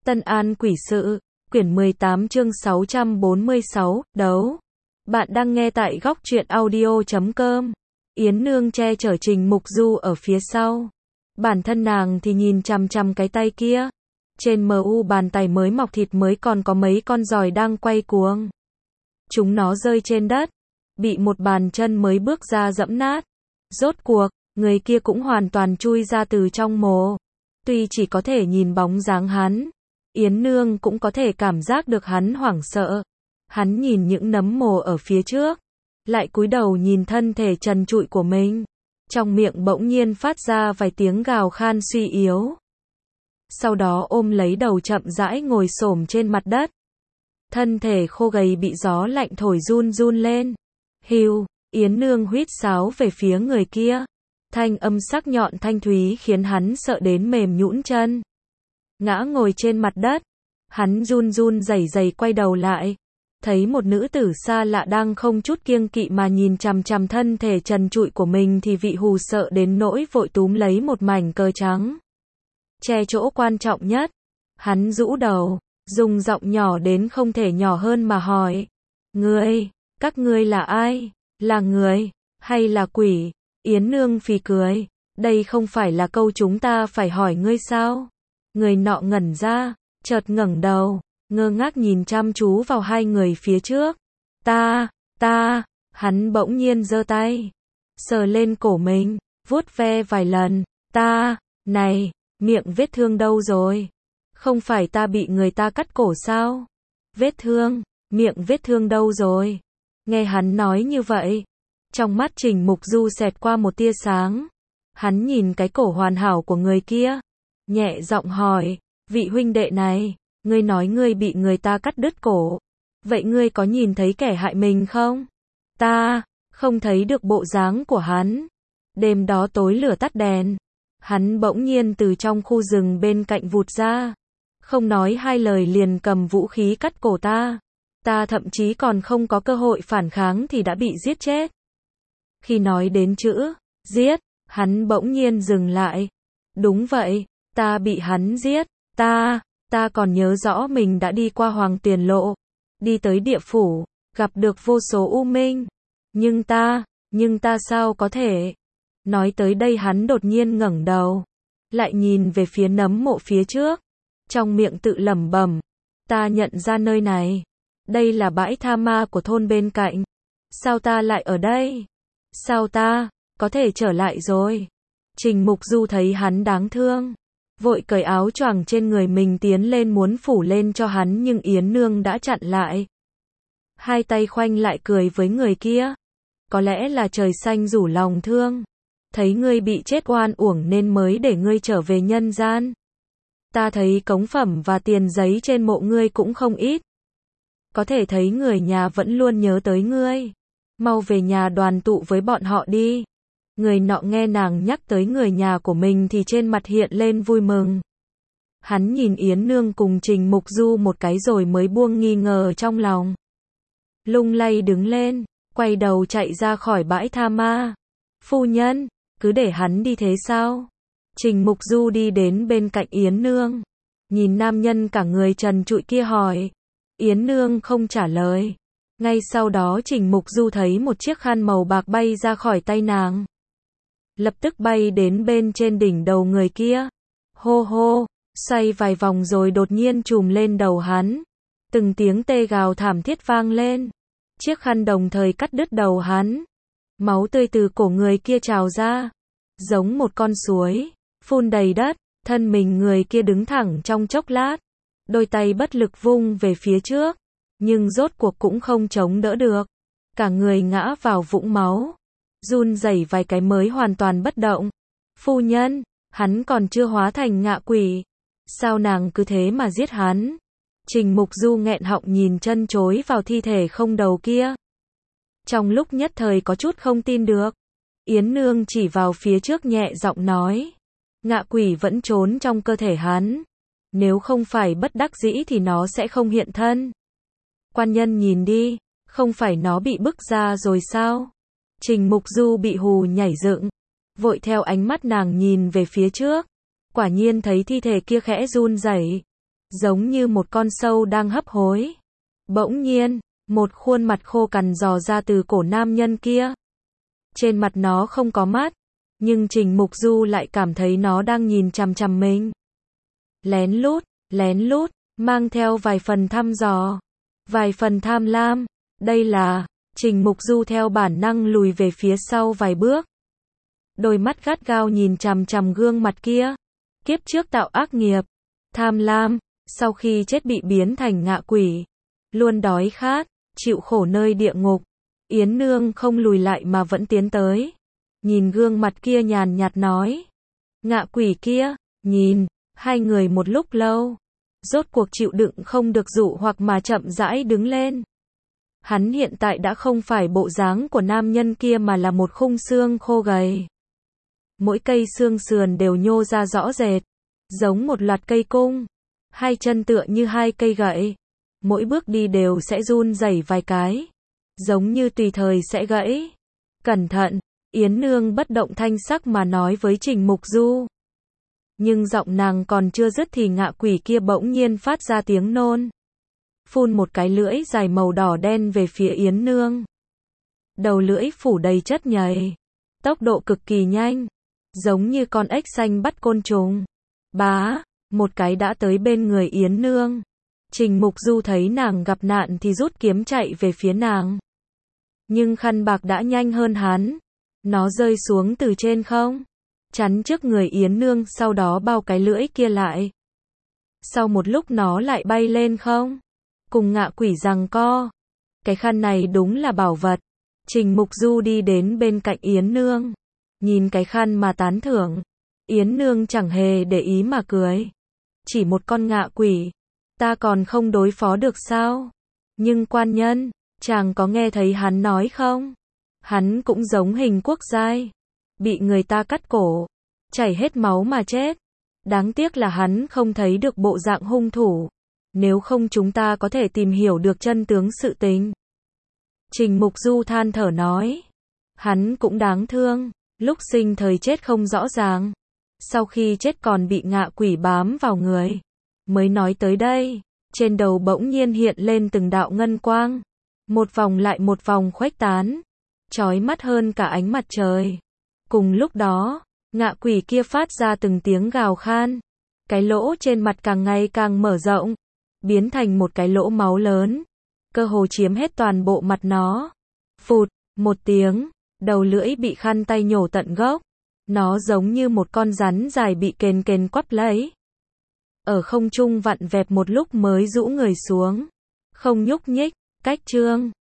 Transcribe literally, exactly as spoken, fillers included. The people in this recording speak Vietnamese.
Tân An Quỷ Sự, quyển mười tám chương sáu trăm bốn mươi sáu, đấu. Bạn đang nghe tại góc truyện audio chấm com. Yến Nương che chở Trình Mục Du ở phía sau. Bản thân nàng thì nhìn chằm chằm cái tay kia. Trên mờ u bàn tay mới mọc thịt mới còn có mấy con giòi đang quay cuồng. Chúng nó rơi trên đất, bị một bàn chân mới bước ra dẫm nát. Rốt cuộc, người kia cũng hoàn toàn chui ra từ trong mồ. Tuy chỉ có thể nhìn bóng dáng hắn, Yến Nương cũng có thể cảm giác được hắn hoảng sợ. Hắn nhìn những nấm mồ ở phía trước, lại cúi đầu nhìn thân thể trần trụi của mình. Trong miệng bỗng nhiên phát ra vài tiếng gào khan suy yếu. Sau đó ôm lấy đầu chậm rãi ngồi xổm trên mặt đất. Thân thể khô gầy bị gió lạnh thổi run run lên. Hưu, Yến Nương huýt sáo về phía người kia. Thanh âm sắc nhọn thanh thúy khiến hắn sợ đến mềm nhũn chân. Ngã ngồi trên mặt đất, hắn run run rẩy rẩy quay đầu lại, thấy một nữ tử xa lạ đang không chút kiêng kỵ mà nhìn chằm chằm thân thể trần trụi của mình thì vị hù sợ đến nỗi vội túm lấy một mảnh cờ trắng. Che chỗ quan trọng nhất, hắn rũ đầu, dùng giọng nhỏ đến không thể nhỏ hơn mà hỏi. Ngươi, các ngươi là ai? Là người, hay là quỷ? Yến Nương phì cười, đây không phải là câu chúng ta phải hỏi ngươi sao? Người nọ ngẩn ra, chợt ngẩng đầu, ngơ ngác nhìn chăm chú vào hai người phía trước. Ta, ta, hắn bỗng nhiên giơ tay, sờ lên cổ mình, vuốt ve vài lần. Ta, này, miệng vết thương đâu rồi? Không phải ta bị người ta cắt cổ sao? Vết thương, miệng vết thương đâu rồi? Nghe hắn nói như vậy, trong mắt Trình Mục Du xẹt qua một tia sáng. Hắn nhìn cái cổ hoàn hảo của người kia, nhẹ giọng hỏi, vị huynh đệ này, ngươi nói ngươi bị người ta cắt đứt cổ. Vậy ngươi có nhìn thấy kẻ hại mình không? Ta, không thấy được bộ dáng của hắn. Đêm đó tối lửa tắt đèn, hắn bỗng nhiên từ trong khu rừng bên cạnh vụt ra. Không nói hai lời liền cầm vũ khí cắt cổ ta. Ta thậm chí còn không có cơ hội phản kháng thì đã bị giết chết. Khi nói đến chữ giết, hắn bỗng nhiên dừng lại. Đúng vậy, ta bị hắn giết. Ta, ta còn nhớ rõ mình đã đi qua Hoàng Tiền Lộ, đi tới địa phủ, gặp được vô số u minh. Nhưng ta, nhưng ta sao có thể? Nói tới đây hắn đột nhiên ngẩng đầu, lại nhìn về phía nấm mộ phía trước, trong miệng tự lẩm bẩm, ta nhận ra nơi này, đây là bãi tha ma của thôn bên cạnh. Sao ta lại ở đây? Sao ta có thể trở lại rồi? Trình Mục Du thấy hắn đáng thương, vội cởi áo choàng trên người mình tiến lên muốn phủ lên cho hắn nhưng Yến Nương đã chặn lại. Hai tay khoanh lại cười với người kia. Có lẽ là trời xanh rủ lòng thương. Thấy ngươi bị chết oan uổng nên mới để ngươi trở về nhân gian. Ta thấy cống phẩm và tiền giấy trên mộ ngươi cũng không ít. Có thể thấy người nhà vẫn luôn nhớ tới ngươi. Mau về nhà đoàn tụ với bọn họ đi. Người nọ nghe nàng nhắc tới người nhà của mình thì trên mặt hiện lên vui mừng. Hắn nhìn Yến Nương cùng Trình Mục Du một cái rồi mới buông nghi ngờ trong lòng. Lung lay đứng lên, quay đầu chạy ra khỏi bãi tha ma. Phu nhân, cứ để hắn đi thế sao? Trình Mục Du đi đến bên cạnh Yến Nương, nhìn nam nhân cả người trần trụi kia hỏi. Yến Nương không trả lời. Ngay sau đó Trình Mục Du thấy một chiếc khăn màu bạc bay ra khỏi tay nàng. Lập tức bay đến bên trên đỉnh đầu người kia. Hô hô, xoay vài vòng rồi đột nhiên trùm lên đầu hắn. Từng tiếng tê gào thảm thiết vang lên. Chiếc khăn đồng thời cắt đứt đầu hắn. Máu tươi từ cổ người kia trào ra, giống một con suối, phun đầy đất. Thân mình người kia đứng thẳng trong chốc lát, đôi tay bất lực vung về phía trước, nhưng rốt cuộc cũng không chống đỡ được. Cả người ngã vào vũng máu, run rẩy vài cái mới hoàn toàn bất động. Phu nhân, hắn còn chưa hóa thành ngạ quỷ. Sao nàng cứ thế mà giết hắn? Trình Mục Du nghẹn họng nhìn chân chối vào thi thể không đầu kia. Trong lúc nhất thời có chút không tin được. Yến Nương chỉ vào phía trước nhẹ giọng nói. Ngạ quỷ vẫn trốn trong cơ thể hắn. Nếu không phải bất đắc dĩ thì nó sẽ không hiện thân. Quan nhân nhìn đi, không phải nó bị bức ra rồi sao? Trình Mục Du bị hù nhảy dựng, vội theo ánh mắt nàng nhìn về phía trước. Quả nhiên thấy thi thể kia khẽ run rẩy. giống như một con sâu đang hấp hối. Bỗng nhiên, một khuôn mặt khô cằn dò ra từ cổ nam nhân kia. Trên mặt nó không có mắt, nhưng Trình Mục Du lại cảm thấy nó đang nhìn chằm chằm mình. Lén lút, lén lút, mang theo vài phần thăm dò, vài phần tham lam. Đây là, Trình Mục Du theo bản năng lùi về phía sau vài bước. Đôi mắt gắt gao nhìn chằm chằm gương mặt kia. Kiếp trước tạo ác nghiệp, tham lam, sau khi chết bị biến thành ngạ quỷ, luôn đói khát, chịu khổ nơi địa ngục. Yến Nương không lùi lại mà vẫn tiến tới. Nhìn gương mặt kia nhàn nhạt nói. Ngạ quỷ kia, nhìn, hai người một lúc lâu. Rốt cuộc chịu đựng không được dụ hoặc mà chậm rãi đứng lên. Hắn hiện tại đã không phải bộ dáng của nam nhân kia mà là một khung xương khô gầy. Mỗi cây xương sườn đều nhô ra rõ rệt, giống một loạt cây cung. Hai chân tựa như hai cây gậy. Mỗi bước đi đều sẽ run rẩy vài cái, giống như tùy thời sẽ gãy. Cẩn thận, Yến Nương bất động thanh sắc mà nói với Trình Mục Du. Nhưng giọng nàng còn chưa dứt thì ngạ quỷ kia bỗng nhiên phát ra tiếng nôn. Phun một cái lưỡi dài màu đỏ đen về phía Yến Nương. Đầu lưỡi phủ đầy chất nhầy, tốc độ cực kỳ nhanh, giống như con ếch xanh bắt côn trùng. Bá, một cái đã tới bên người Yến Nương. Trình Mục Du thấy nàng gặp nạn thì rút kiếm chạy về phía nàng. Nhưng khăn bạc đã nhanh hơn hắn. Nó rơi xuống từ trên không, chắn trước người Yến Nương, sau đó bao cái lưỡi kia lại. Sau một lúc nó lại bay lên không, cùng ngạ quỷ giằng co. Cái khăn này đúng là bảo vật. Trình Mục Du đi đến bên cạnh Yến Nương, nhìn cái khăn mà tán thưởng. Yến Nương chẳng hề để ý mà cười. Chỉ một con ngạ quỷ, ta còn không đối phó được sao? Nhưng quan nhân, chàng có nghe thấy hắn nói không? Hắn cũng giống Hình Quốc Giai, bị người ta cắt cổ, chảy hết máu mà chết. Đáng tiếc là hắn không thấy được bộ dạng hung thủ. Nếu không chúng ta có thể tìm hiểu được chân tướng sự tình. Trình Mục Du than thở nói. Hắn cũng đáng thương, lúc sinh thời chết không rõ ràng. Sau khi chết còn bị ngạ quỷ bám vào người. Mới nói tới đây, trên đầu bỗng nhiên hiện lên từng đạo ngân quang. Một vòng lại một vòng khuếch tán, chói mắt hơn cả ánh mặt trời. Cùng lúc đó, ngạ quỷ kia phát ra từng tiếng gào khan. Cái lỗ trên mặt càng ngày càng mở rộng, biến thành một cái lỗ máu lớn, cơ hồ chiếm hết toàn bộ mặt nó. Phụt, một tiếng, đầu lưỡi bị khăn tay nhổ tận gốc. Nó giống như một con rắn dài bị kền kền quắp lấy. Ở không trung vặn vẹo một lúc mới rũ người xuống, không nhúc nhích. Cách chương